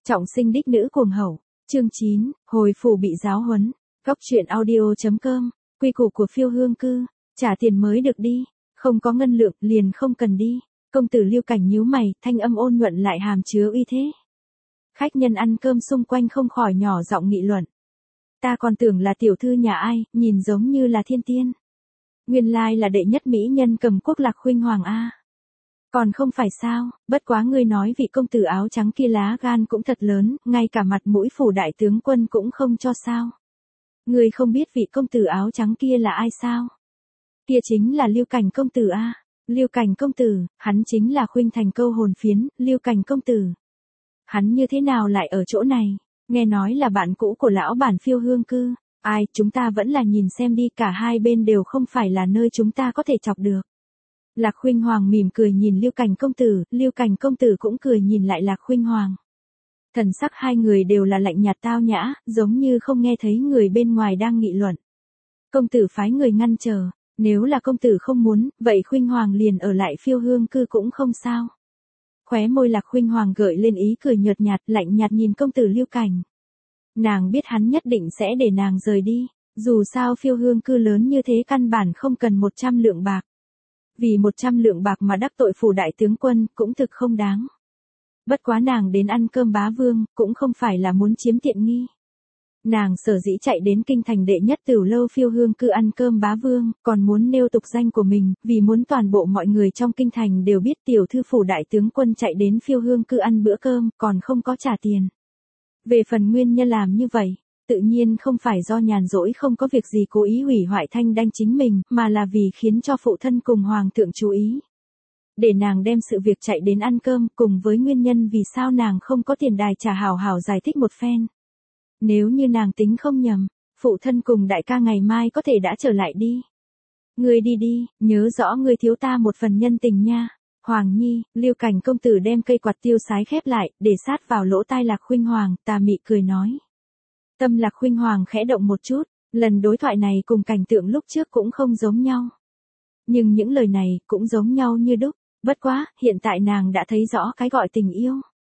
Trọng sinh đích nữ cuồng hậu. Chương 9, hồi phủ bị giáo huấn. Góc truyện audio.com. Quy củ của phiêu hương cư. Trả tiền mới được đi. Không có ngân lượng liền không cần đi. Công tử Lưu Cảnh nhíu mày, thanh âm ôn nhuận lại hàm chứa uy thế. Khách nhân ăn cơm xung quanh không khỏi nhỏ giọng nghị luận. Ta còn tưởng là tiểu thư nhà ai, nhìn giống như là thiên tiên. Nguyên lai là đệ nhất mỹ nhân Cầm Quốc Lạc Khuynh Hoàng a. Còn không phải sao, bất quá ngươi nói vị công tử áo trắng kia lá gan cũng thật lớn, ngay cả mặt mũi phủ đại tướng quân cũng không cho sao. Ngươi không biết vị công tử áo trắng kia là ai sao? Kia chính là Lưu Cảnh công tử a. Lưu Cảnh công tử, hắn chính là Khuynh Thành câu hồn phiến, Lưu Cảnh công tử. Hắn như thế nào lại ở chỗ này? Nghe nói là bạn cũ của lão bản phiêu hương cư. Ai, chúng ta vẫn là nhìn xem đi, cả hai bên đều không phải là nơi chúng ta có thể chọc được. Lạc Khuynh Hoàng mỉm cười nhìn Lưu Cảnh công tử cũng cười nhìn lại Lạc Khuynh Hoàng. Thần sắc hai người đều là lạnh nhạt tao nhã, giống như không nghe thấy người bên ngoài đang nghị luận. Công tử phái người ngăn chờ, nếu là công tử không muốn, vậy Khuynh Hoàng liền ở lại phiêu hương cư cũng không sao. Khóe môi Lạc Khuynh Hoàng gợi lên ý cười nhợt nhạt, lạnh nhạt nhìn công tử Lưu Cảnh. Nàng biết hắn nhất định sẽ để nàng rời đi, dù sao phiêu hương cư lớn như thế căn bản không cần 100 lượng bạc. Vì 100 lượng bạc mà đắc tội phủ đại tướng quân cũng thực không đáng. Bất quá nàng đến ăn cơm bá vương, cũng không phải là muốn chiếm tiện nghi. Nàng sở dĩ chạy đến kinh thành đệ nhất tửu lâu phiêu hương cư ăn cơm bá vương, còn muốn nêu tục danh của mình, vì muốn toàn bộ mọi người trong kinh thành đều biết tiểu thư phủ đại tướng quân chạy đến phiêu hương cư ăn bữa cơm, còn không có trả tiền. Về phần nguyên nhân làm như vậy, tự nhiên không phải do nhàn rỗi không có việc gì cố ý hủy hoại thanh danh chính mình, mà là vì khiến cho phụ thân cùng hoàng thượng chú ý. Để nàng đem sự việc chạy đến ăn cơm cùng với nguyên nhân vì sao nàng không có tiền đài trả hảo hảo giải thích một phen. Nếu như nàng tính không nhầm, phụ thân cùng đại ca ngày mai có thể đã trở lại đi. Ngươi đi đi, nhớ rõ ngươi thiếu ta một phần nhân tình nha. Hoàng Nhi, Lưu Cảnh công tử đem cây quạt tiêu sái khép lại, để sát vào lỗ tai Lạc Khuynh Hoàng, tà mị cười nói. Tâm Lạc Khuynh Hoàng khẽ động một chút, lần đối thoại này cùng cảnh tượng lúc trước cũng không giống nhau. Nhưng những lời này cũng giống nhau như đúc, bất quá, hiện tại nàng đã thấy rõ cái gọi tình yêu.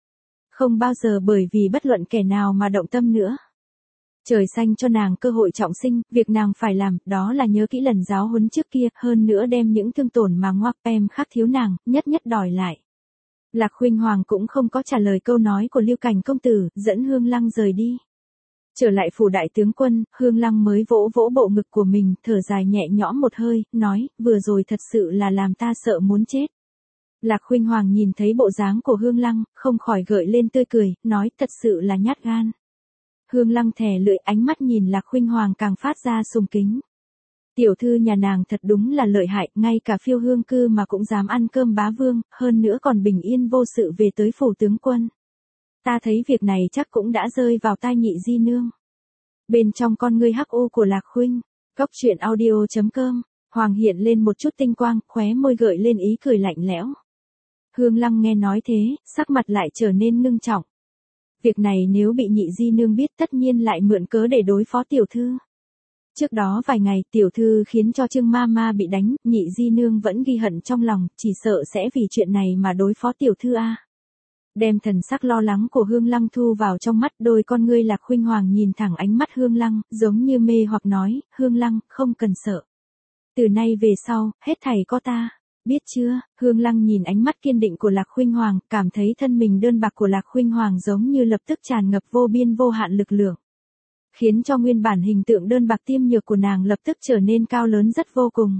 Không bao giờ bởi vì bất luận kẻ nào mà động tâm nữa. Trời xanh cho nàng cơ hội trọng sinh, việc nàng phải làm, đó là nhớ kỹ lần giáo huấn trước kia, hơn nữa đem những thương tổn mà Ngoác Pem khắc thiếu nàng, nhất nhất đòi lại. Lạc Khuynh Hoàng cũng không có trả lời câu nói của Lưu Cảnh công tử, dẫn Hương Lăng rời đi. Trở lại phủ đại tướng quân, Hương Lăng mới vỗ vỗ bộ ngực của mình, thở dài nhẹ nhõm một hơi, nói, vừa rồi thật sự là làm ta sợ muốn chết. Lạc Khuynh Hoàng nhìn thấy bộ dáng của Hương Lăng, không khỏi gợi lên tươi cười, nói thật sự là nhát gan. Hương Lăng thè lưỡi, ánh mắt nhìn Lạc Khuynh Hoàng càng phát ra sùng kính. Tiểu thư nhà nàng thật đúng là lợi hại, ngay cả phiêu hương cư mà cũng dám ăn cơm bá vương, hơn nữa còn bình yên vô sự về tới phủ tướng quân. Ta thấy việc này chắc cũng đã rơi vào tai Nhị di nương. Bên trong con ngươi hắc u của Lạc Khuynh, góc truyện audio.com, Hoàng hiện lên một chút tinh quang, khóe môi gợi lên ý cười lạnh lẽo. Hương Lăng nghe nói thế, sắc mặt lại trở nên ngưng trọng. Việc này nếu bị Nhị di nương biết tất nhiên lại mượn cớ để đối phó tiểu thư. Trước đó vài ngày tiểu thư khiến cho Trương ma ma bị đánh, Nhị di nương vẫn ghi hận trong lòng, chỉ sợ sẽ vì chuyện này mà đối phó tiểu thư a. Đem thần sắc lo lắng của Hương Lăng thu vào trong mắt, đôi con ngươi Lạc Khuynh Hoàng nhìn thẳng ánh mắt Hương Lăng, giống như mê hoặc nói, Hương Lăng, không cần sợ. Từ nay về sau, hết thảy có ta. Biết chưa? Hương Lăng nhìn ánh mắt kiên định của Lạc Khuynh Hoàng, cảm thấy thân mình đơn bạc của Lạc Khuynh Hoàng giống như lập tức tràn ngập vô biên vô hạn lực lượng. Khiến cho nguyên bản hình tượng đơn bạc tiêm nhược của nàng lập tức trở nên cao lớn rất vô cùng.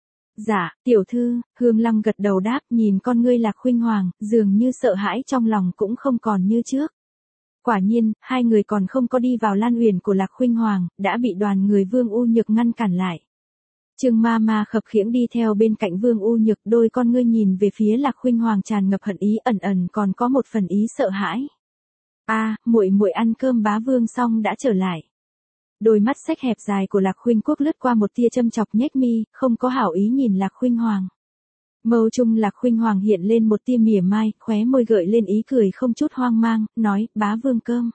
Dạ, tiểu thư, Hương Lăng gật đầu đáp, nhìn con ngươi Lạc Khuynh Hoàng, dường như sợ hãi trong lòng cũng không còn như trước. Quả nhiên, hai người còn không có đi vào lan uyển của Lạc Khuynh Hoàng, đã bị đoàn người Vương U Nhược ngăn cản lại. Trương ma ma khập khiễng đi theo bên cạnh Vương U Nhược, đôi con ngươi nhìn về phía Lạc Khuynh Hoàng tràn ngập hận ý, ẩn ẩn còn có một phần ý sợ hãi. A, muội muội ăn cơm bá vương xong đã trở lại. Đôi mắt xếch hẹp dài của Lạc Khuynh Quốc lướt qua một tia châm chọc nhếch mi, không có hảo ý nhìn Lạc Khuynh Hoàng. Mâu trung Lạc Khuynh Hoàng hiện lên một tia mỉa mai, khóe môi gợi lên ý cười không chút hoang mang, nói, bá vương cơm.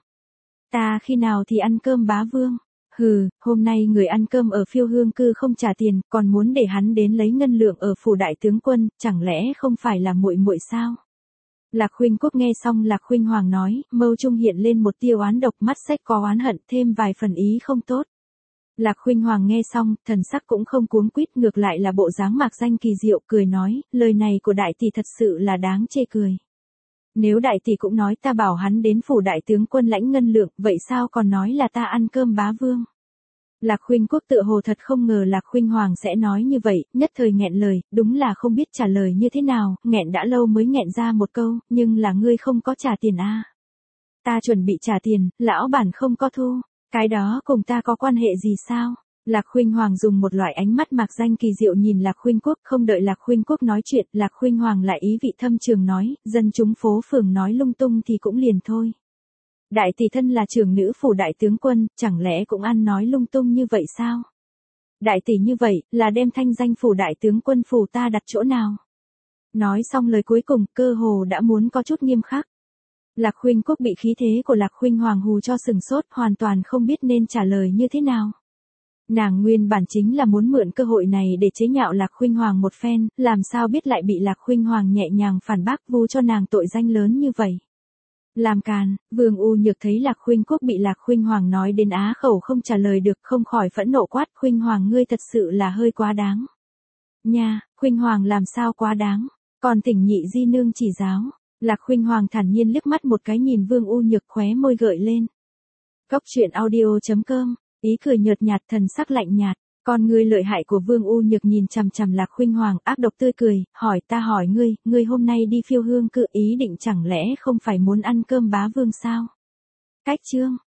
Ta khi nào thì ăn cơm bá vương? Hừ, hôm nay người ăn cơm ở phiêu hương cư không trả tiền, còn muốn để hắn đến lấy ngân lượng ở phủ đại tướng quân, chẳng lẽ không phải là muội muội sao? Lạc Khuynh Quốc nghe xong Lạc Khuynh Hoàng nói, mâu trung hiện lên một tia oán độc, mắt sách có oán hận, thêm vài phần ý không tốt. Lạc Khuynh Hoàng nghe xong, thần sắc cũng không cuống quýt, ngược lại là bộ dáng mạc danh kỳ diệu, cười nói, lời này của đại tỷ thật sự là đáng chê cười. Nếu đại tỷ cũng nói ta bảo hắn đến phủ đại tướng quân lãnh ngân lượng, vậy sao còn nói là ta ăn cơm bá vương? Lạc Khuynh Quốc tựa hồ thật không ngờ Lạc Khuynh Hoàng sẽ nói như vậy, nhất thời nghẹn lời, đúng là không biết trả lời như thế nào, nghẹn đã lâu mới nghẹn ra một câu, nhưng là ngươi không có trả tiền à? Ta chuẩn bị trả tiền, lão bản không có thu, cái đó cùng ta có quan hệ gì sao? Lạc Khuynh Hoàng dùng một loại ánh mắt mạc danh kỳ diệu nhìn Lạc Khuynh Quốc, không đợi Lạc Khuynh Quốc nói chuyện, Lạc Khuynh Hoàng lại ý vị thâm trường nói, dân chúng phố phường nói lung tung thì cũng liền thôi. Đại tỷ thân là trưởng nữ phủ đại tướng quân, chẳng lẽ cũng ăn nói lung tung như vậy sao? Đại tỷ như vậy, là đem thanh danh phủ đại tướng quân phủ ta đặt chỗ nào? Nói xong lời cuối cùng, cơ hồ đã muốn có chút nghiêm khắc. Lạc Khuynh Quốc bị khí thế của Lạc Khuynh Hoàng hù cho sừng sốt, hoàn toàn không biết nên trả lời như thế nào. Nàng nguyên bản chính là muốn mượn cơ hội này để chế nhạo Lạc Khuynh Hoàng một phen, làm sao biết lại bị Lạc Khuynh Hoàng nhẹ nhàng phản bác, vu cho nàng tội danh lớn như vậy. Làm càn, Vương U Nhược thấy Lạc Khuynh Quốc bị Lạc Khuynh Hoàng nói đến á khẩu không trả lời được, không khỏi phẫn nộ quát, Khuynh Hoàng ngươi thật sự là hơi quá đáng. Nha, Khuynh Hoàng làm sao quá đáng, còn thỉnh nhị di nương chỉ giáo. Lạc Khuynh Hoàng thản nhiên liếc mắt một cái nhìn Vương U Nhược, khóe môi gợi lên. Cốc truyện audio.com, ý cười nhợt nhạt, thần sắc lạnh nhạt, con ngươi lợi hại của Vương U Nhược nhìn chằm chằm Lạc Khuynh Hoàng, ác độc tươi cười, hỏi ta hỏi ngươi hôm nay đi Phiêu Hương Cự ý định chẳng lẽ không phải muốn ăn cơm bá vương sao? Cách chương